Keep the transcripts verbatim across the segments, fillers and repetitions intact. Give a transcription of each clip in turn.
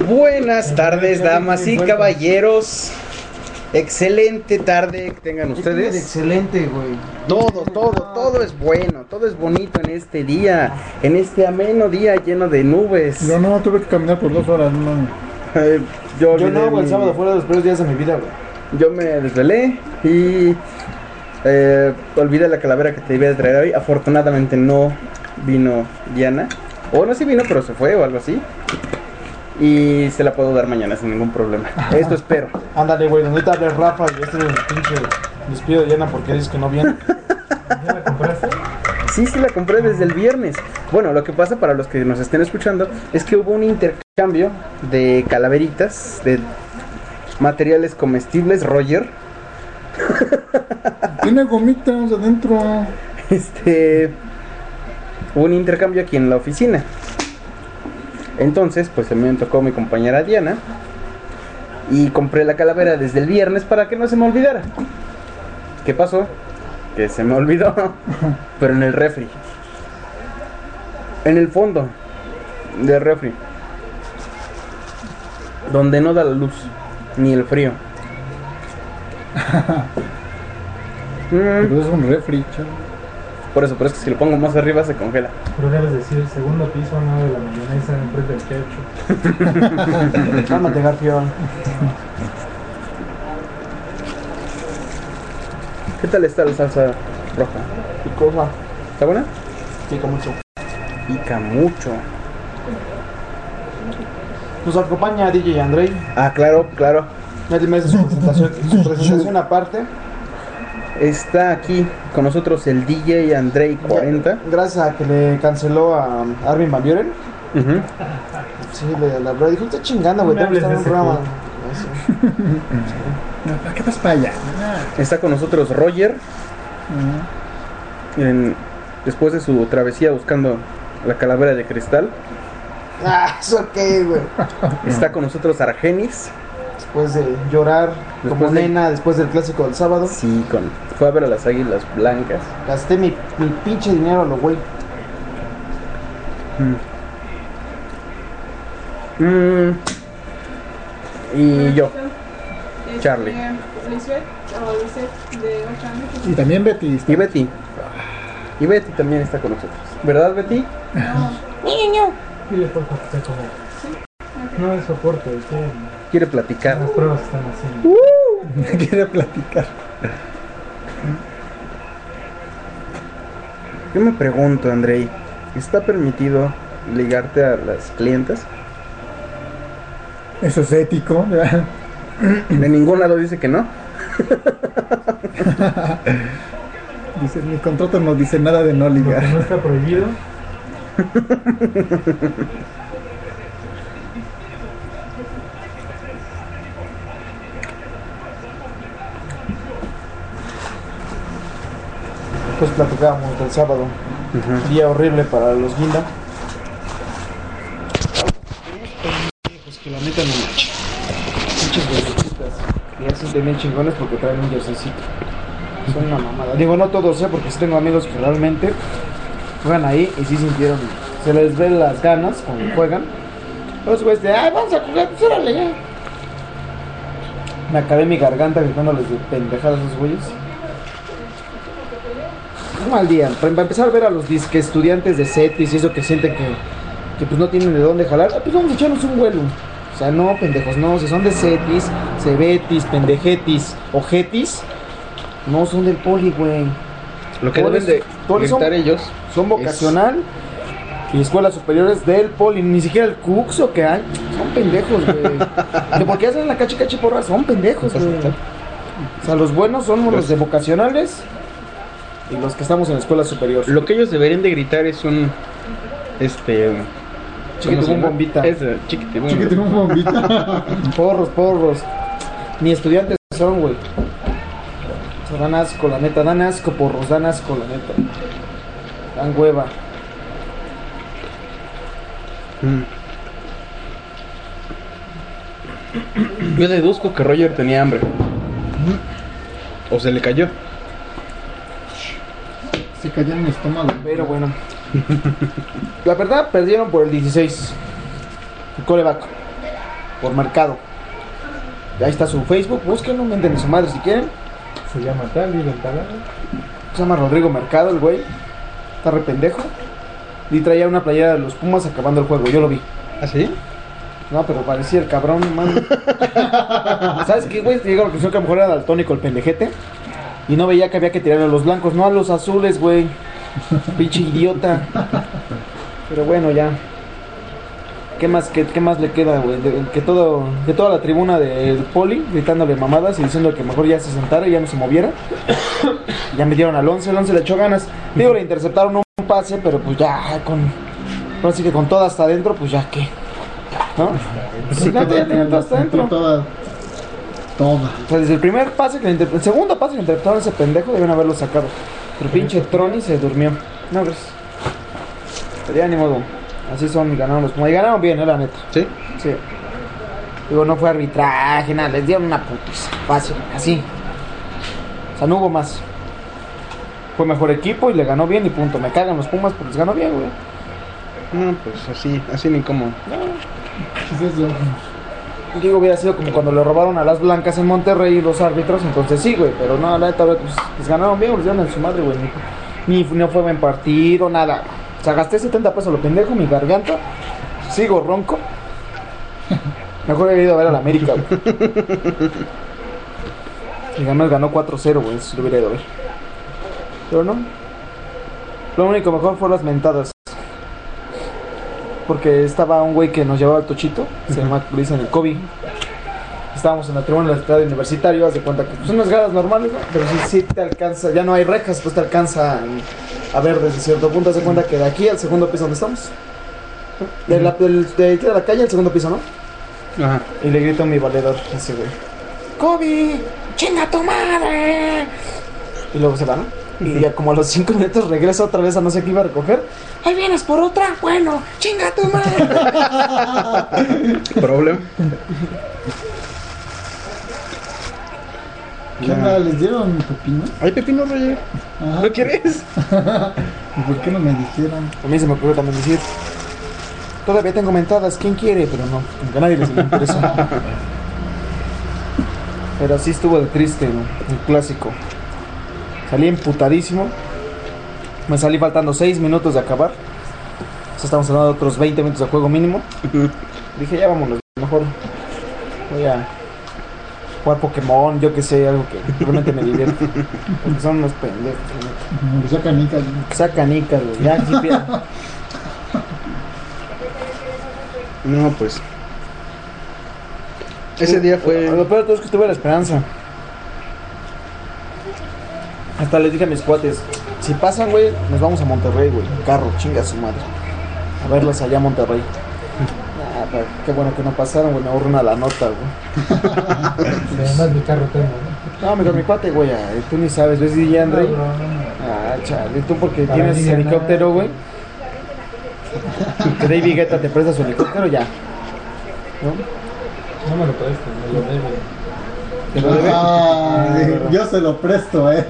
Buenas tardes, damas y caballeros. Excelente tarde que tengan ustedes. Excelente, güey. Todo, todo, todo es bueno, todo es bonito en este día, en este ameno día lleno de nubes. Yo no, tuve que caminar por dos horas, no. Eh, yo Yo no, olvidé güey, el mi- sábado fue de los peores días de mi vida, güey. Yo me desvelé y eh, olvidé la calavera que te iba a traer hoy. Afortunadamente no vino Diana. O no, sí vino, pero se fue o algo así. Y se la puedo dar mañana sin ningún problema. Esto espero. Ándale, güey, donde te hable Rafa y este es el pinche despido de Diana porque dices que no viene. ¿Ya la compraste? Sí, sí la compré desde el viernes. Bueno, lo que pasa para los que nos estén escuchando es que hubo un intercambio de calaveritas, de materiales comestibles, Roger. Tiene gomitas adentro. Este, hubo un intercambio aquí en la oficina. Entonces, pues a mí me tocó mi compañera Diana y compré la calavera desde el viernes para que no se me olvidara. ¿Qué pasó? Que se me olvidó, pero en el refri, en el fondo del refri, donde no da la luz ni el frío. Mm, Pero es un refri, chaval. por eso, pero es que si lo pongo más arriba se congela. Pero debes decir segundo piso, no de la mayonesa enfrente del ketchup. Cálmate, Garfio. ¿Qué tal está la salsa roja? Picosa. ¿Está buena? Pica mucho. Pica mucho. Nos acompaña D J Andrei. Ah, claro, claro. Nadie me hace su presentación, su presentación aparte. Está aquí con nosotros el D J Andrei cuarenta. Gracias a que le canceló a Armin Van Buren. Ujú. Sí, le la verdad dijo, está chingando, güey, No me tengo que estar en un hables de programa. Eso. No, ¿para qué vas para allá? Está con nosotros Roger. En- después de su travesía buscando la calavera de cristal. Ah, eso qué, güey. Está con nosotros Argenis. Después de llorar como Después de- nena, después del clásico del sábado, Sí, con, fue a ver a las águilas blancas. gasté mi, mi pinche dinero a lo güey. Mm. Y yo. Este, Charlie. Lisbeth, o Lisbeth, de ocho años. Y también Betty. está- Y Betty. Y Betty también está con nosotros. ¿Verdad, Betty? No, Dile por favor que sea como. No es soporte, que Quiere platicar. las pruebas están haciendo. Quiere platicar. Yo me pregunto, Andrei, ¿está permitido ligarte a las clientas? Eso es ético, ¿verdad? De ningún lado dice que no. Dice, mi contrato no dice nada de no Lo que ligar. no está prohibido. Pues platicábamos del sábado, día horrible para los guinda. Pues que la neta no mancha. Pinches bebecitas que ya sienten bien chingones porque traen un jerseycito. Son una mamada. Digo, no todos, ¿eh? Porque sí tengo amigos que realmente juegan ahí y sí sintieron. Se les ve las ganas cuando juegan. Los güeyes de, ay, vamos a jugar, pues órale ya. Me acabé mi garganta gritándoles de pendejadas a esos güeyes. Un mal día. Para para empezar a ver a los disque estudiantes de CETIS y eso que sienten que, que pues no tienen de dónde jalar, ah, pues vamos a echarnos un vuelo. O sea, no, pendejos, no. Si son de CETIS, CEBETIS, pendejetis, ojetis, no son del poli, güey. Lo que Todos- deben de todos son- gritar ellos Son vocacional y escuelas superiores del poli. Ni siquiera el Cuxo que hay. Son pendejos, güey. ¿De por qué hacen la cachi cachi porra? Son pendejos, güey. O sea, los buenos son los de vocacionales y los que estamos en la escuela superior. Lo que ellos deberían de gritar es un... Este... ¿cómo se Chiquitibum llama? bombita. Eso, chiquitibum. Chiquito un bombita. Porros, porros. Ni estudiantes son, güey. O sea, dan asco, la neta. Dan asco, porros. Dan asco, la neta. Dan hueva. Mm. Yo deduzco que Roger tenía hambre. O se le cayó. Se cayó en mi estómago. Pero bueno. La verdad, perdieron por el dieciséis. El coreback. por Mercado. Ahí está su Facebook, búsquenlo, mienten a su madre si quieren. Se llama tal, vive en tal área. Se llama Rodrigo Mercado, el güey. Está re pendejo. Y traía una playera de los Pumas acabando el juego, yo lo vi. ¿Ah, sí? No, pero parecía el cabrón, man. ¿Sabes qué, güey? Llegó a la conclusión que a lo mejor era daltónico el pendejete. Y no veía que había que tirarle a los blancos, no a los azules, güey. Pinche idiota. Pero bueno, ya. ¿Qué más, qué, qué más le queda, güey? De- Que todo, que toda la tribuna del poli gritándole mamadas y diciendo que mejor ya se sentara y ya no se moviera. Ya metieron al once, el once le echó ganas. Digo, le interceptaron un pase, pero pues ya con... Ahora sí que con todo hasta adentro, pues ya qué. ¿No? Sí, Creo no, que ya tenía todo hasta entró adentro. toda. Toda. O sea, desde el primer pase que le inter- el segundo pase que le interpretaron a ese pendejo deben haberlo sacado. Pero pinche Troni se durmió. No, gracias. Pero ya ni modo. Así son y ganaron los Pumas. Y ganaron bien, eh, la neta. ¿Sí? Sí. Digo, no fue arbitraje, nada, les dieron una putiza. Fácil, así. O sea, no hubo más. Fue mejor equipo y le ganó bien y punto. Me cagan los Pumas, pero les ganó bien, güey. No, pues así, así ni como. ¿Qué es eso? Digo, hubiera sido como cuando le robaron a las blancas en Monterrey los árbitros, entonces sí, güey, pero no, la neta, pues, les ganaron bien, les dieron en su madre, güey, ni, ni no fue buen partido, nada. O sea, gasté setenta pesos lo pendejo, mi garganta, sigo ronco. Mejor he ido a ver a la América, güey. Y ganó, ganó cuatro cero, güey, si lo hubiera ido a ver. Pero no. Lo único mejor fue las mentadas. Porque estaba un güey que nos llevaba al Tochito, se llama, le dicen el Kobe. Estábamos en la tribuna del estadio universitario, haz de cuenta que pues, son unas gradas normales, ¿no? Pero sí, sí te alcanza, ya no hay rejas, pues te alcanza a ver desde cierto punto, haz de cuenta que de aquí al segundo piso donde estamos. De, la, del- de aquí a la calle al segundo piso, ¿no? Ajá. Y le grito a mi valedor, ese güey: ¡Kobe! ¡Chinga tu madre! Y luego se va, ¿no? Y ya como a los cinco minutos regresa otra vez a no sé qué iba a recoger. ¡Ahí vienes por otra! Bueno, chinga tu madre. Problema. ¿Qué onda? ¿Les dieron pepino? Ay, pepino, Roger. Ajá. ¿No quieres? ¿Y por qué no me dijeron? A mí se me ocurrió también decir: todavía tengo mentadas, ¿quién quiere? Pero no, como que a nadie les interesa. Pero así estuvo de triste, ¿no? El clásico. Salí emputadísimo. Me salí faltando seis minutos de acabar. O sea, estamos hablando de otros veinte minutos de juego mínimo. Dije, ya vámonos, mejor voy a jugar Pokémon, yo que sé, algo que realmente me divierte. Porque son unos pendejos, ¿no? Me sacan nicas. Saca canicas, güey. Ya, sí, pierda. No, pues. Ese día fue. Lo peor de todo es que tuve la esperanza. Hasta les dije a mis cuates: si pasan, güey, nos vamos a Monterrey, güey. En carro, chinga su madre. A verlos allá a Monterrey. Ah, pero qué bueno que no pasaron, güey. Me ahorro una la nota, güey. Además, mi carro tengo, ¿no? No, mejor mi cuate, güey. ah, Tú ni sabes, ¿ves D J Andre? No, no, no. Ah, chale. Tú porque Para tienes mí ya helicóptero, nada. güey. Que David Guetta te presta su helicóptero, ya. ¿No? No me lo prestes, me lo debe. ¿Te lo debe? Ah, yo se lo presto a él.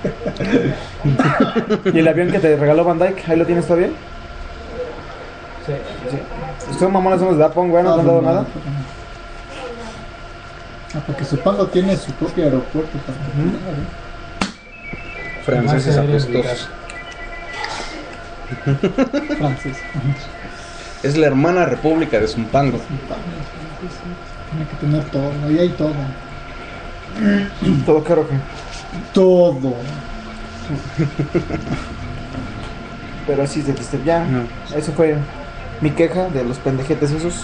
¿Y el avión que te regaló Van Dyke? ¿Ahí lo tienes todavía? Sí. Sí. Ustedes mamones somos de Japón, güey, no te han dado nada. Ah, porque Supango tiene su propio aeropuerto particular, ¿eh? Franceses Más aéreos apestosos. Francés. Es la hermana república de Zumpango. Tiene que tener todo, ahí hay todo. Todo caro, güey. Todo. Pero así es de triste. Ya, No. eso fue mi queja de los pendejetes esos.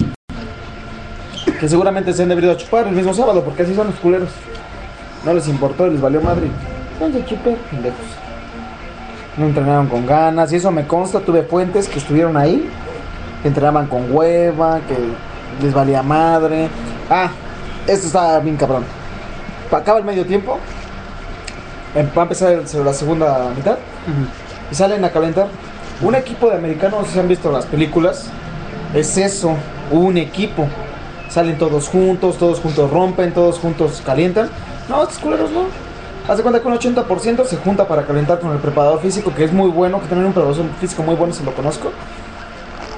Que seguramente se han debido a chupar el mismo sábado, porque así son los culeros. No les importó, les valió madre. ¿Dónde chupé? Pendejos. No entrenaron con ganas, y eso me consta. Tuve fuentes que estuvieron ahí, que entrenaban con hueva, que les valía madre. Ah, esto está bien cabrón. Acaba el medio tiempo, em- va a empezar el- la segunda mitad, y salen a calentar. Un equipo de americanos, no sé si han visto las películas, es eso, un equipo. Salen todos juntos, todos juntos rompen, todos juntos calientan. No, estos culeros no. Haz de cuenta que un ochenta por ciento se junta para calentar con el preparador físico, que es muy bueno, que tiene un preparador físico muy bueno, se lo conozco.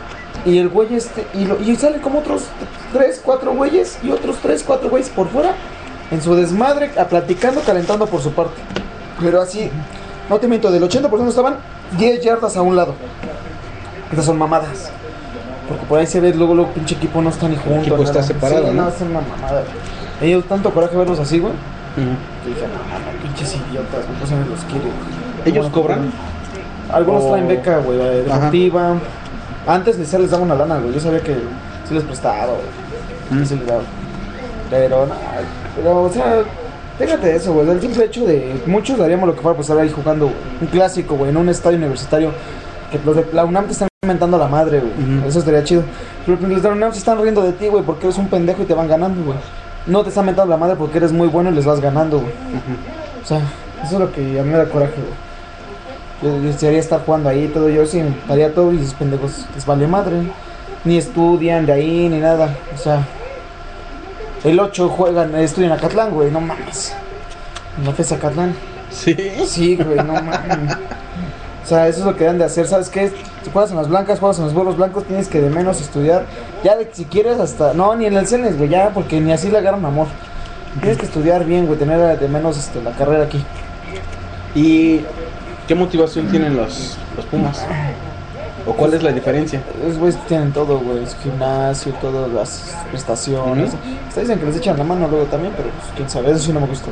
Y el güey este, y, lo, y sale como otros tres, cuatro güeyes y otros tres, cuatro güeyes por fuera, en su desmadre, a platicando, calentando por su parte. Pero así, no te miento, del ochenta por ciento estaban diez yardas a un lado. Estas son mamadas. Porque por ahí se ve, luego, luego, pinche equipo no está ni junto. El equipo está nada. separado, Sí, ¿no? no, es una mamada. Me dio tanto coraje verlos así, güey. Ujú. Que dije, no, no, no, pinches idiotas, güey, pues se me los quiere. ¿Ellos cobran? Algunos O- traen beca, güey, eh, deportiva. Antes les les daba una lana, güey. Yo sabía que sí les prestaba, güey. Mm. Sí les daba. Pero, nada, pero, o sea, fíjate eso, güey. El simple hecho de muchos daríamos lo que fuera por estar ahí jugando un clásico, güey, en un estadio universitario. Que los de la UNAM te están inventando la madre, güey. Ujú. Eso estaría chido. Pero los de la UNAM se están riendo de ti, güey, porque eres un pendejo y te van ganando, güey. No te están inventando la madre porque eres muy bueno y les vas ganando, güey. Ujú. O sea, eso es lo que a mí me da coraje, güey. Yo yo desearía estar jugando ahí y todo. Yo sí haría todo y esos pendejos les vale madre. Ni estudian de ahí ni nada. O sea, el ocho juegan, estudian a Catlán, güey, no mames. En la FES Acatlán. Sí. Sí, güey, no mames. O sea, eso es lo que deben de hacer, ¿sabes qué? Si juegas en las blancas, juegas en los bolos blancos, tienes que de menos estudiar. Ya de, si quieres hasta... No, ni en el CENES, güey, ya, porque ni así le agarran amor. Tienes que estudiar bien, güey, tener de menos este, la carrera aquí. ¿Y qué motivación tienen los, los Pumas? ¿O cuál es la diferencia? Esos güeyes tienen todo, güey, su gimnasio, todas las prestaciones. Ujú. Hasta dicen que les echan la mano luego también, pero pues quién sabe, eso sí no me gusta.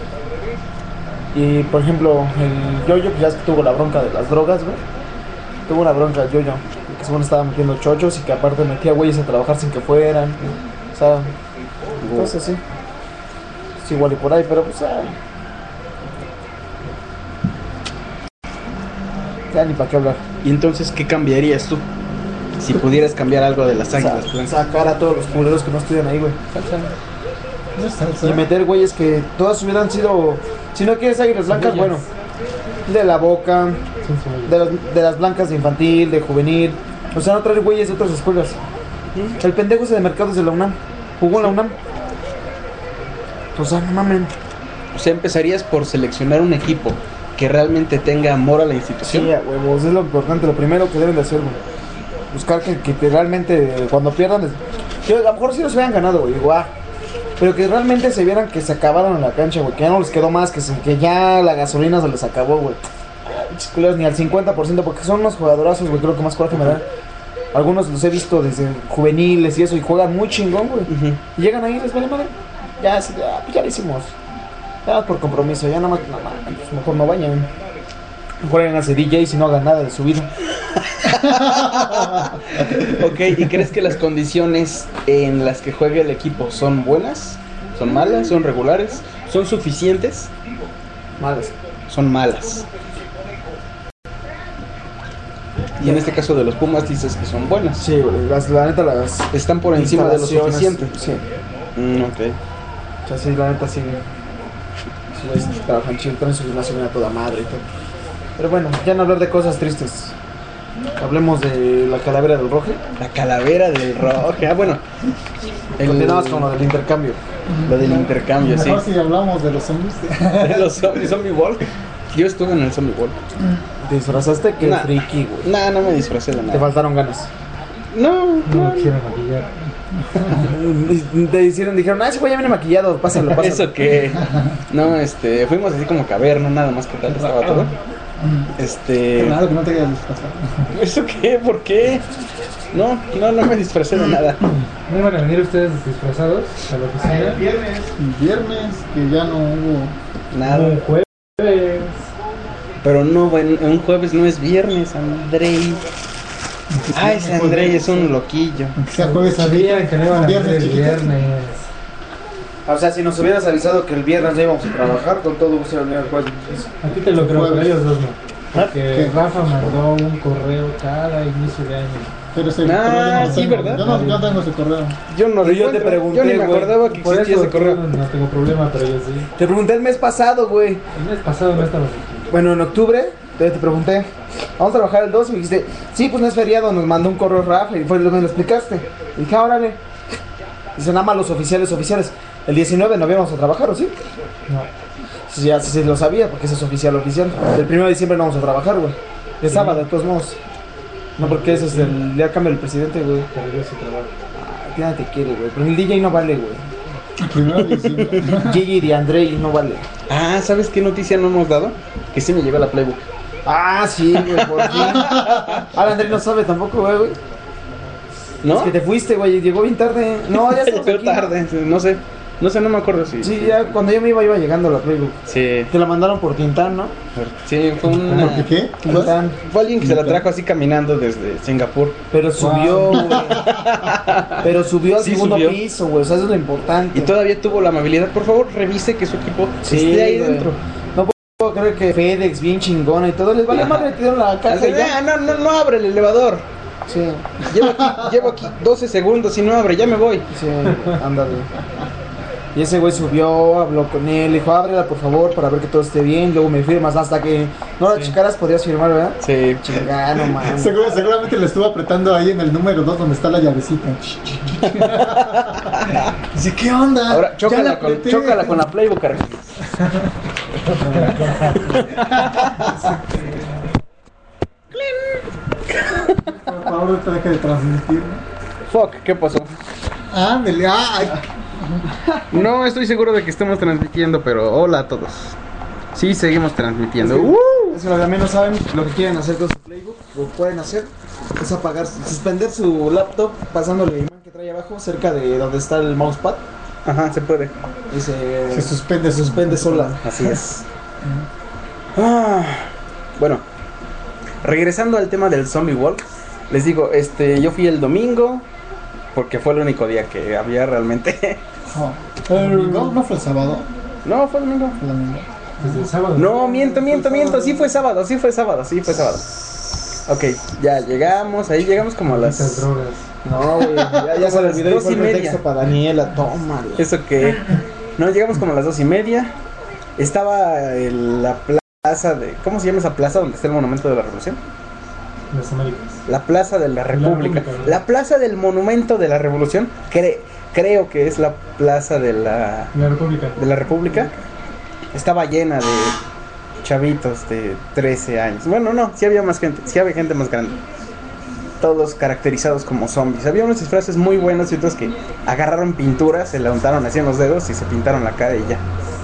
Y por ejemplo, el Yoyo, pues ya es que tuvo la bronca de las drogas, güey. Tuvo una bronca el Yoyo, que según estaba metiendo chochos y que aparte metía güeyes a trabajar sin que fueran. O sea, entonces sí. Es igual y por ahí, pero pues ah, ya ni para qué hablar. ¿Y entonces qué cambiarías tú? Si pudieras cambiar algo de las Sa- águilas blancas. sacar a todos los culeros que no estudian ahí, güey. No es salsa. Y meter güeyes que todas hubieran sido. Si no quieres águilas blancas, bueno. De la Boca, de las, de las blancas de infantil, de juvenil. O sea, no traer güeyes de otras escuelas. El pendejo ese de mercados de la UNAM. Jugó en la UNAM. O sea, no mamen. O sea, empezarías por seleccionar un equipo que realmente tenga amor a la institución. Sí, a huevos, es lo importante, lo primero que deben de hacer, güey. Buscar que, que te realmente, cuando pierdan, les- que a lo mejor sí los hubieran ganado, güey, guau. Pero que realmente se vieran que se acabaron en la cancha, güey, que ya no les quedó más, que, se- que ya la gasolina se les acabó, güey. Pinches culeros, ni al cincuenta por ciento, porque son unos jugadorazos, güey, creo que más coraje me da. Algunos los he visto desde juveniles y eso, y juegan muy chingón, güey. Ujú. Y llegan ahí y les vale madre. Ya, se- ya, pues ya lo hicimos. Ya por compromiso, ya nada más, nada más, pues mejor no vayan. Mejor hagan ese D J si no hagan nada de su vida. Ok, ¿y crees que las condiciones en las que juega el equipo son buenas? ¿Son malas? ¿Son regulares? ¿Son suficientes? Malas. Son malas. Y en este caso de los Pumas dices que son buenas. Sí, güey, las, la neta las Están por encima de lo instalaciones, suficiente. Sí, Mm, ok. o sea, sí, la neta sí. Sí, güey, sí, trabajan chido, traen su gimnasio bien a toda madre y todo. Pero bueno, ya no hablar de cosas tristes. Hablemos de la calavera del Roje. La calavera del rojo. Ah, bueno. El- Continuamos con lo del intercambio. Lo del intercambio, sí. Mejor si hablamos de los zombies. De los zombies, Zombie World. Yo estuve en el Zombie World. ¿Te disfrazaste? Qué Nah. friki, güey. Nah, no me disfracé de Te nada. faltaron ganas. No, No no. me quisiera maquillar. Te hicieron, dijeron, ah, ese güey ya viene maquillado, pásenlo, pásenlo. Eso que. No, este. Fuimos así como que a ver, no nada más que tal estaba todo. Este. Claro que no te hayas disfrazado. ¿Eso qué? ¿Por qué? No, no, no me disfracé de nada. ¿No iban a venir ustedes disfrazados a la oficina? El viernes, que ya no hubo. Nada. Un jueves. Pero no, bueno, un jueves no es viernes, Andrei. Ah, ese Andrei es un loquillo. Aunque sea jueves, Sabían que no iban a venir viernes el chiquito. viernes. O sea, si nos hubieras avisado que el viernes ya íbamos a trabajar, con todo gusto iba a venir al jueves. A ti te lo creo, pero Jueves. ellos dos no. Porque ¿Qué? Rafa mandó un correo cada inicio de año. Pero ese Ah, correo yo no sí, tengo. ¿verdad? Yo no, yo tengo ese correo. Yo no lo Yo te encuentro. pregunté, Yo ni me güey. acordaba que Por existía eso ese correo. tú no tengo problema, pero yo sí. Te pregunté el mes pasado, güey. El mes pasado no estabas aquí. Bueno, en octubre te, te pregunté, vamos a trabajar el dos y me dijiste, sí, pues no es feriado, nos mandó un correo Rafa y fue lo que me lo explicaste. Y dije, ah, órale. Dice, nada más los oficiales, oficiales. El diecinueve no íbamos a trabajar, ¿o sí? No. Sí, ya sí, sí lo sabía, porque ese es oficial, oficial. El primero de diciembre no vamos a trabajar, güey. De sábado, de todos modos. No, porque eso es el. Ya cambia el presidente, güey. Pero yo sí trabajo. Ah, ya te quiere, güey. Pero el D J no vale, güey. Primero de diciembre. Gigi de Andrei no vale. Ah, ¿sabes qué noticia no hemos dado? Que sí me llevé la Playbook. Ah, sí, güey, por fin. Ahora Andrei no sabe tampoco, güey, güey. ¿No? Es que te fuiste, güey, llegó bien tarde. No, ya estamos Llegó aquí. tarde, no sé. No sé, no me acuerdo si. Sí, ya cuando yo me iba, iba llegando la Playbook. Sí. Te la mandaron por Tintán, ¿no? Sí, fue un. ¿Por qué qué? Tintán. Fue alguien que se la trajo así caminando desde Singapur. Pero subió, güey. Pero subió al Sí, segundo subió. piso, güey. O sea, eso es lo importante. Y todavía tuvo la amabilidad. Por favor, revise que su equipo Sí, esté ahí güey. dentro. No puedo creer que FedEx, bien chingona y todo, les vale Ajá. madre, te dieron la caja Así, y ya. "Ah, no, no, no abre el elevador. Sí, Llevo aquí, llevo aquí doce segundos y no abre, ya me voy. sí, ándale. Y ese güey subió, habló con él, dijo, ábrela por favor para ver que todo esté bien, luego me firmas, hasta que no la checaras podías firmar, ¿verdad? Sí. Chingada, no mames. Seguro- seguramente le estuvo apretando ahí en el número dos donde está la llavecita. Dice, ¿qué onda? Ahora, Ya chócala la con, apreté. chócala con la Playbook, Argenis. Por favor, ahorita deja de transmitir. Fuck, ¿qué pasó? Ándale, ay. No estoy seguro de que estemos transmitiendo, pero hola a todos. Sí, seguimos transmitiendo. Es que- ¡Uh! Es que los de no saben lo que quieren hacer con su Playbook, lo que pueden hacer es apagar, suspender su laptop pasándole el imán que trae abajo cerca de donde está el mousepad Ajá, se puede. y se, Se suspende, se suspende sola. Así es. Ah, bueno, regresando al tema del Zombie Walk, les digo, este, yo fui el domingo porque fue el único día que había realmente. No, el domingo, ¿no fue el sábado? No, fue el domingo. Fue el domingo. Desde el sábado. No, miento, miento, miento. Sí fue sábado, sí fue sábado, sí fue sábado. Ok, ya llegamos, ahí llegamos como a Estas las. drogas. No, güey, ya, ya se Como le las olvidó y dos fue y el media. pretexto para Daniela, tómala. Eso que. No, llegamos como a las dos y media. Estaba en la plaza de. ¿Cómo se llama esa plaza donde está el Monumento de la Revolución? Las Américas. La Plaza de la República. República, ¿no? La Plaza del Monumento de la Revolución. Cre- creo que es la Plaza de la, La República. de la República. Estaba llena de chavitos de trece años. Bueno, no, sí había más gente. Sí había gente más grande. Todos caracterizados como zombies. Había unos disfraces muy buenos y otros que agarraron pinturas, se la untaron así en los dedos y se pintaron la cara y ya.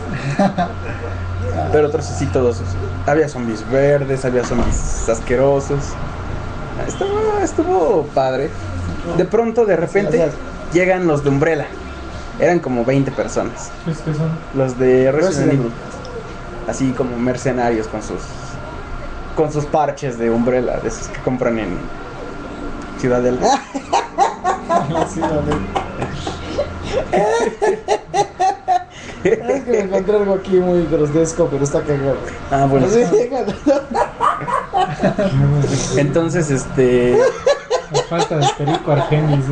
Pero otros así todos. Había zombies verdes, había zombies asquerosos. Estuvo, estuvo padre. De pronto, de repente, Gracias. llegan los de Umbrella. Eran como veinte personas. ¿Qué qué son? Los de Resident Resident Evil. Así como mercenarios con sus con sus parches de Umbrella, de esos que compran en Ciudadela. Sí, vale. Es que me encontré algo aquí muy grotesco, pero está cagado. Ah, bueno. Así, Entonces, este. La falta de perico Argenis, ¿no?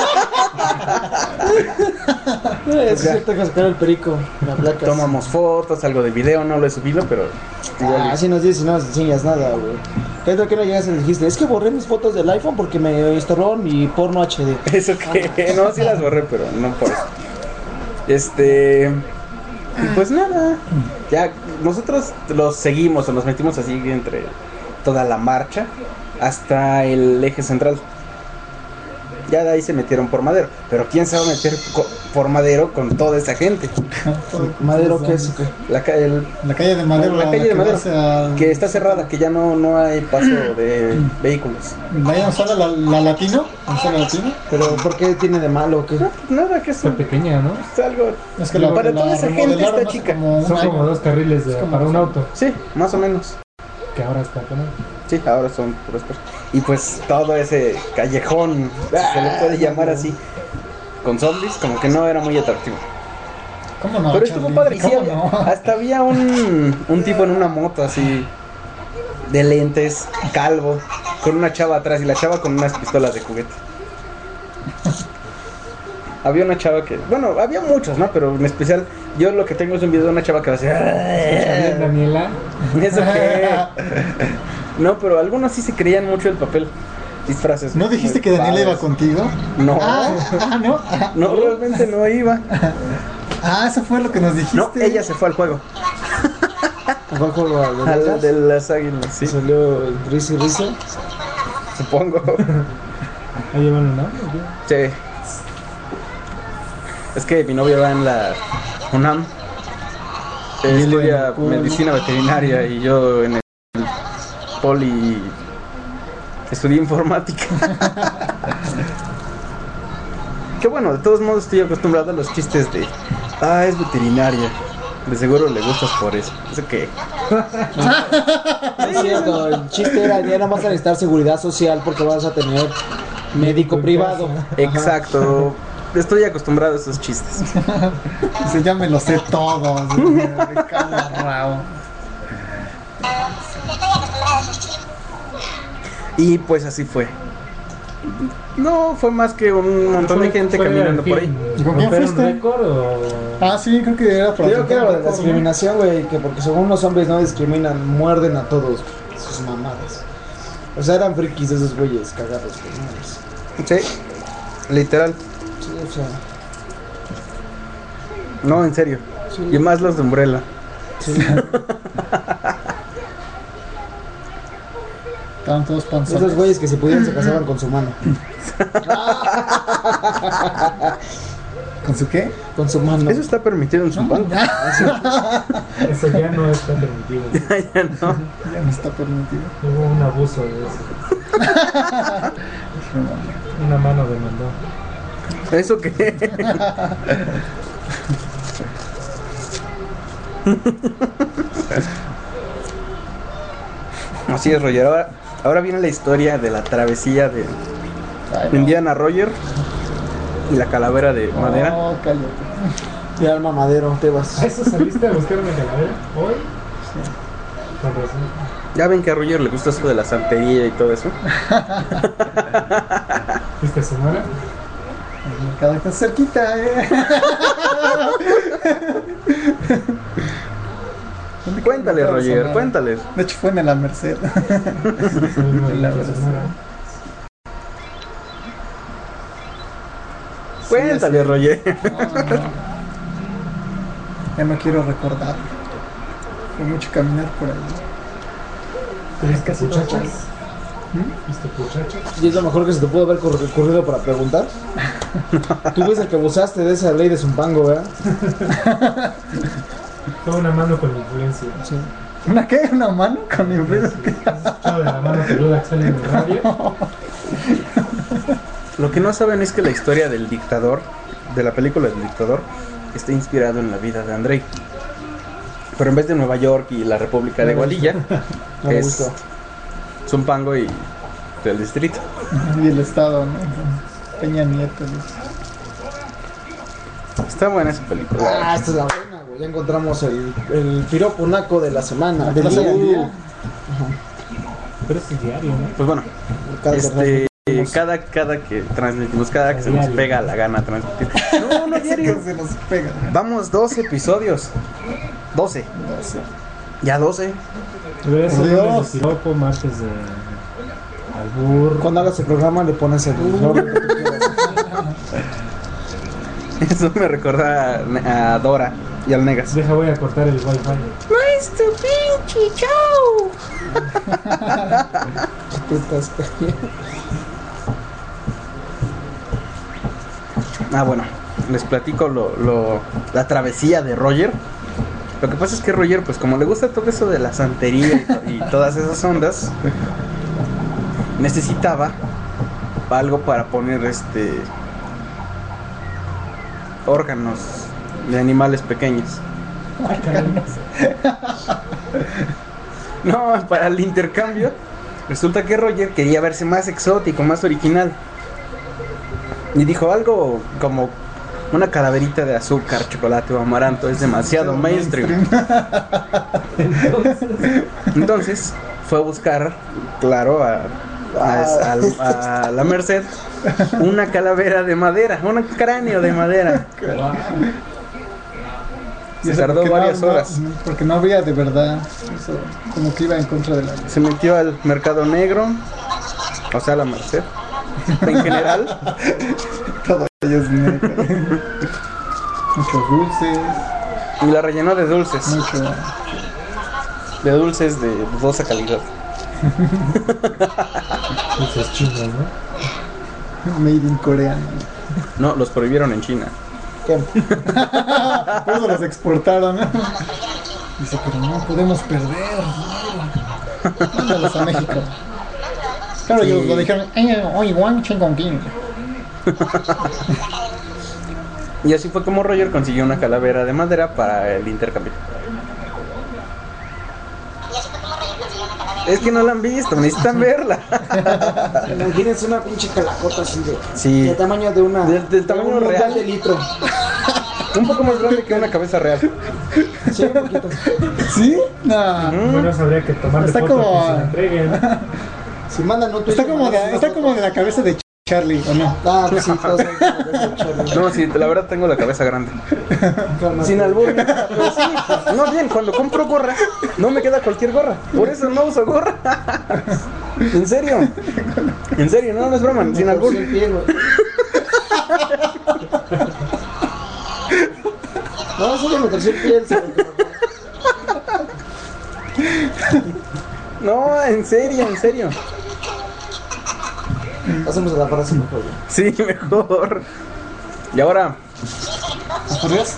es cierto que sacar el perico, la placa. Tomamos fotos, algo de video, no lo he subido, pero igual. Ah, así nos dices y no nos enseñas nada, güey. ¿Qué es lo que no llegas y dijiste? Es que borré mis fotos del iPhone porque me estorbó mi porno H D. Eso que. No, sí las borré, pero no por eso. Este. Y pues nada. Ya nosotros los seguimos o nos metimos así entre toda la marcha hasta el eje central. Ya de ahí se metieron por Madero. Pero ¿quién se va a meter co- por Madero con toda esa gente? Madero, ¿qué es? ¿Qué? La, ca- el- La calle de Madero. La calle de que Madero, vas a- que está cerrada, que ya no, no hay paso de vehículos. Vayan a usar la, la latino. ¿A usar la latino? Pero ¿por qué tiene de malo o qué? No, nada, que es Está pequeña, ¿no? es algo. Es que la, para la toda esa gente remodelaron está hace chica. como un Son año. como dos carriles de, Es como- para un auto. Sí, más o menos. Que ahora está con él. Sí, ahora son puras cosas. Y pues todo ese callejón, si se le puede llamar así, con zombies, como que no era muy atractivo. ¿Cómo no? Pero estuvo Charlie? padre. Y sí, ¿Cómo había- no? hasta había un, un tipo en una moto así, de lentes, calvo, con una chava atrás y la chava con unas pistolas de juguete. Había una chava que, bueno, había muchos, ¿no? Pero en especial, yo lo que tengo es un video de una chava que va a Escucha bien, decir, Daniela. ¿eso qué? No, pero algunos sí se creían mucho el papel. Disfraces. ¿No dijiste muy que Daniela iba padres. contigo? No, Ah, ah, no. Ah, no, realmente no iba. Ah, eso fue lo que nos dijiste. No, ella se fue al juego. ¿A cuál juego? ¿Al de Al las de las águilas, sí. Salió el Rizzi Rizzo. supongo. Ahí llevan una. Sí. Es que mi novia va en la UNAM. Ella estudia medicina veterinaria y yo en el poli estudié informática. Que bueno, de todos modos estoy acostumbrado a los chistes de ah, es veterinaria. De seguro le gustas por eso. ¿Eso qué? No es cierto, el chiste era ya nada más a necesitar seguridad social porque vas a tener médico privado. Exacto. Estoy acostumbrado a esos chistes. Dice, ya me lo sé todo. así, de cabo a rabo. Y pues así fue. No, fue más que un montón de gente caminando por ahí. ¿Y con quién ¿Romper un fuiste? récord o...? Ah, sí, creo que era para Digo que era lo de la ¿no? discriminación, güey, que porque según los hombres no discriminan, muerden a todos sus mamadas. O sea, eran frikis esos güeyes cagados, güey, no mames. Sí, literal. Sí, o sea, No, en serio. sí. Y más los de Umbrella. Sí. Estaban todos panzones. Esos güeyes que si pudieran se casaban con su mano. ¿Con su qué? Con su mano. Eso está permitido en su banco. Eso ya no está permitido. Ya, ya no. Ya no está permitido. Hubo un abuso de eso. Una mano demandó. ¿Eso qué? Así es, Roger. Ahora, ahora viene la historia de la travesía de Ay, no. Indiana Roger y la calavera de madera. No, cállate. De alma madero, te vas. ¿A eso saliste a buscar una calavera? ¿Hoy? Con razón. Ya ven que a Roger le gusta eso de la santería y todo eso. ¿Fuiste a Sonora? El mercado está cerquita, eh. ¿Dónde queda el Cuéntale, mercado de Roger, Sonora? cuéntales. De hecho, fue en la Merced. Soy muy La de verdad. Sonora. Cuéntale, así. Roger. No, no. Ya no quiero recordar. Fue mucho caminar por ahí. ¿Viste casi muchachas? todo. ¿Viste muchachas? Y es lo mejor que se te pudo haber ocurri- ocurrido para preguntar. Tú fuiste el que abusaste de esa ley de Zumpango, ¿verdad? Fue una mano con influencia. Sí. ¿Una qué? ¿Una mano con influencia? ¿Has escuchado de la mano peluda que sale en el radio? Lo que no saben es que la historia del dictador, de la película del dictador, está inspirado en la vida de Andrei. Pero en vez de Nueva York y la República de Guadilla, No me es gustó. Zumpango y el distrito. Y el estado, ¿no? Peña Nieto. ¿no? Está buena esa película. Ah, esta es la buena, güey. Ya encontramos el, el piropo naco de la semana. ¿De la día. día? Pero es diario, ¿no? Pues bueno, Cada este, vez cada, cada que transmitimos, cada que se nos pega la gana transmitir. No, no diario. Que se nos pega. Vamos, doce episodios. doce. doce. Ya doce. Debería ser Por lunes Dios. de piropo, martes de albur. Cuando hagas el programa le pones el nombre que tú quieras. Eso me recuerda a, a Dora y al Negas. Deja, voy a cortar el wifi. ¡Maestro pinche, chao! Putas. Ah, bueno, les platico lo, lo, la travesía de Roger. Lo que pasa es que Roger, pues como le gusta todo eso de la santería y, to- y todas esas ondas, necesitaba algo para poner este órganos de animales pequeños. No, para el intercambio, resulta que Roger quería verse más exótico, más original. Y dijo algo como una calaverita de azúcar, chocolate o amaranto es demasiado mainstream. Entonces fue a buscar, claro, a, a- a- a la Merced una calavera de madera, un cráneo de madera. Y Se eso tardó porque no- varias no- horas. Porque no había de verdad. Eso, como que iba en contra de la ley. Se metió al mercado negro, o sea, a la Merced, en general. Todo ello es negro. Muchos dulces. Y la rellenó de dulces, Mucho. de dulces de dudosa calidad. Esos chinos, ¿no? Made in Corea. No, los prohibieron en China. ¿Qué? Por eso los exportaron. Dice, pero no podemos perder. Mándalos a México. Claro, Sí. ellos lo dijeron. Oye, Wang Cheng King. Y así fue como Roger consiguió una calavera de madera para el intercambio. Es que no la han visto, necesitan verla. Imagínense una pinche calacota así de. Sí. Del tamaño de una. Del- del tamaño de un real. mundial de litro. Un poco más grande que una cabeza real. Sí, un poquito. ¿Sí? No. Mm. Bueno, habría que tomarle Está foto como- que se la entreguen. Si mandan un tweet, Está como, de, está como de la cabeza de Charlie, ¿o no? Ah, pues sí, todos saben cómo es el Charlie. No, sí, la verdad tengo la cabeza grande. Cálmate. Sin albur. Pero sí, no bien, cuando compro gorra, no me queda cualquier gorra. Por eso no uso gorra. En serio. En serio, no, no es broma, sin Me albur. torcí el pie, güey. No, solo me torcí el pie. se me- No, en serio, en serio. Hacemos la frase mejor, güey. Sí, mejor. Y ahora, ¿Podrías?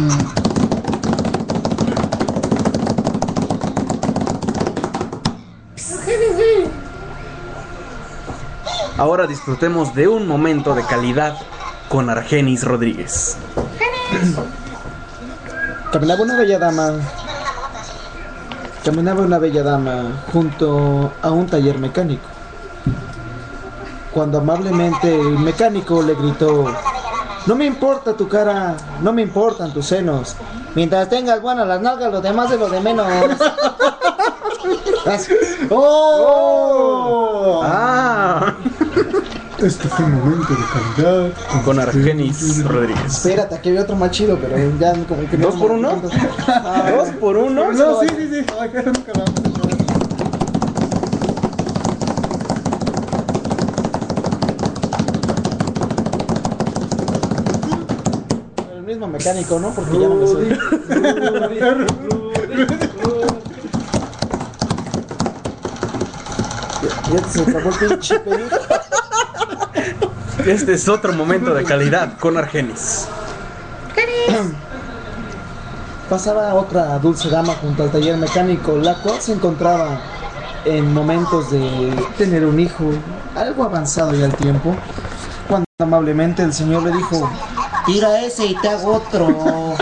ahora disfrutemos de un momento de calidad con Argenis Rodríguez. Caminaba una bella dama. Caminaba una bella dama junto a un taller mecánico. Cuando amablemente el mecánico le gritó: no me importa tu cara, no me importan tus senos. Mientras tengas buenas las nalgas, lo demás es lo de menos. ¡Oh! Ah, Este fue un momento de calidad. con Argenis Rodríguez. Espérate, aquí había otro más chido, pero ya como que no. ¿Dos por uno? Ah, ¿Dos por uno? No, sí, sí, sí. Ay, claro, nunca lo vamos a hacer. el mismo mecánico, ¿no? Porque ya no me sé. Ya se acabó el pinche pelito. Este es otro momento de calidad con Argenis. Pasaba otra dulce dama junto al taller mecánico, la cual se encontraba en momentos de tener un hijo, algo avanzado ya el tiempo, cuando amablemente el señor le dijo: tira ese y te hago otro.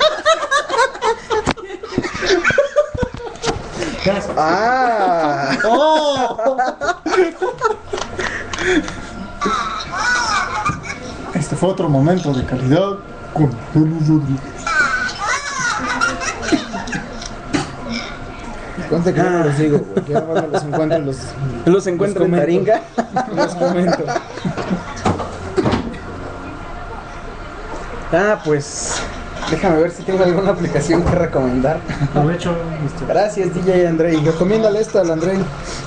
Ah, ¡Oh! Este fue otro momento de calidad con Argenis Rodríguez. Conste que yo no los digo, güey, que ahora me los encuentro en los, los encuentro en comento. Taringa. los comento. Ah, pues déjame ver si tengo alguna aplicación que recomendar. Aprovecho, mister. Gracias, D J Andrei. Recomiéndale esta al Andrei.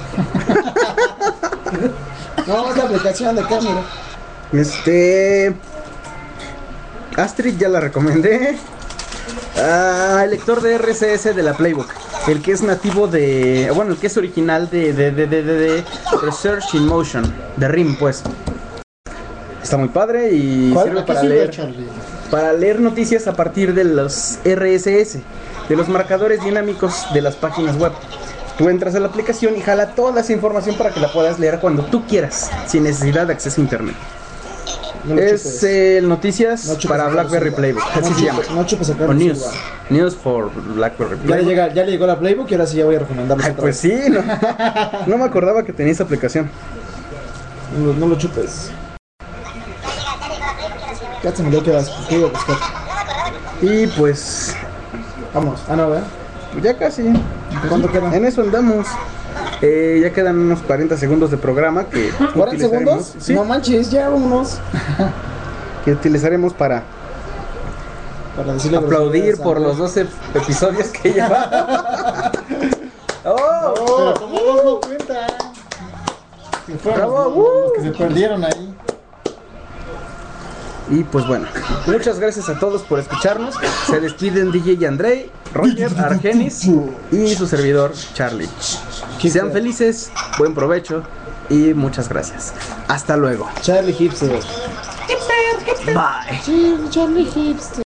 No, es la aplicación de cámara. Este. Astrid ya la recomendé. Ah, el lector de R C S de la Playbook. El que es nativo de. Bueno, el que es original de, de, de, de, de, de Research in Motion. De R I M, pues. Está muy padre y ¿Cuál? sirve ¿A qué para sirve, leer. Charlie? Para leer noticias a partir de los R S S, de los marcadores dinámicos de las páginas web. Tú entras a la aplicación y jala toda esa información para que la puedas leer cuando tú quieras, sin necesidad de acceso a internet. No lo Es chupes. eh, noticias No chupes para acá BlackBerry los Playbook, No así se llama. chupes, no chupes acá O los News. silba. News for BlackBerry Ya le, Playbook. llega, ya le llegó la Playbook y ahora sí ya voy a recomendarles Ay, otra pues vez. sí, no, no me acordaba que tenía esa aplicación. No, lo- no lo chupes. Ya se me dio que vas, ¿qué iba a buscar? Y pues, Vamos, ah no, ¿verdad? ya casi. ¿Cuánto queda? En eso andamos. Eh, ya quedan unos cuarenta segundos de programa que ¿cuarenta utilizaremos- segundos? Sí, No manches, ya vámonos. que utilizaremos para Para decirle aplaudir groserías a por Andrés. los doce episodios que llevamos. ¡Oh! Pero como dos no cuentan. Que fueron Bravo, los, uh. los que se perdieron ahí. Y pues bueno, muchas gracias a todos por escucharnos. Se despiden D J Andrei, Roger, Argenis y su servidor Charlie. Sean felices, buen provecho y muchas gracias. Hasta luego. Charlie Hipster. Bye. Sí, Charlie Hipster.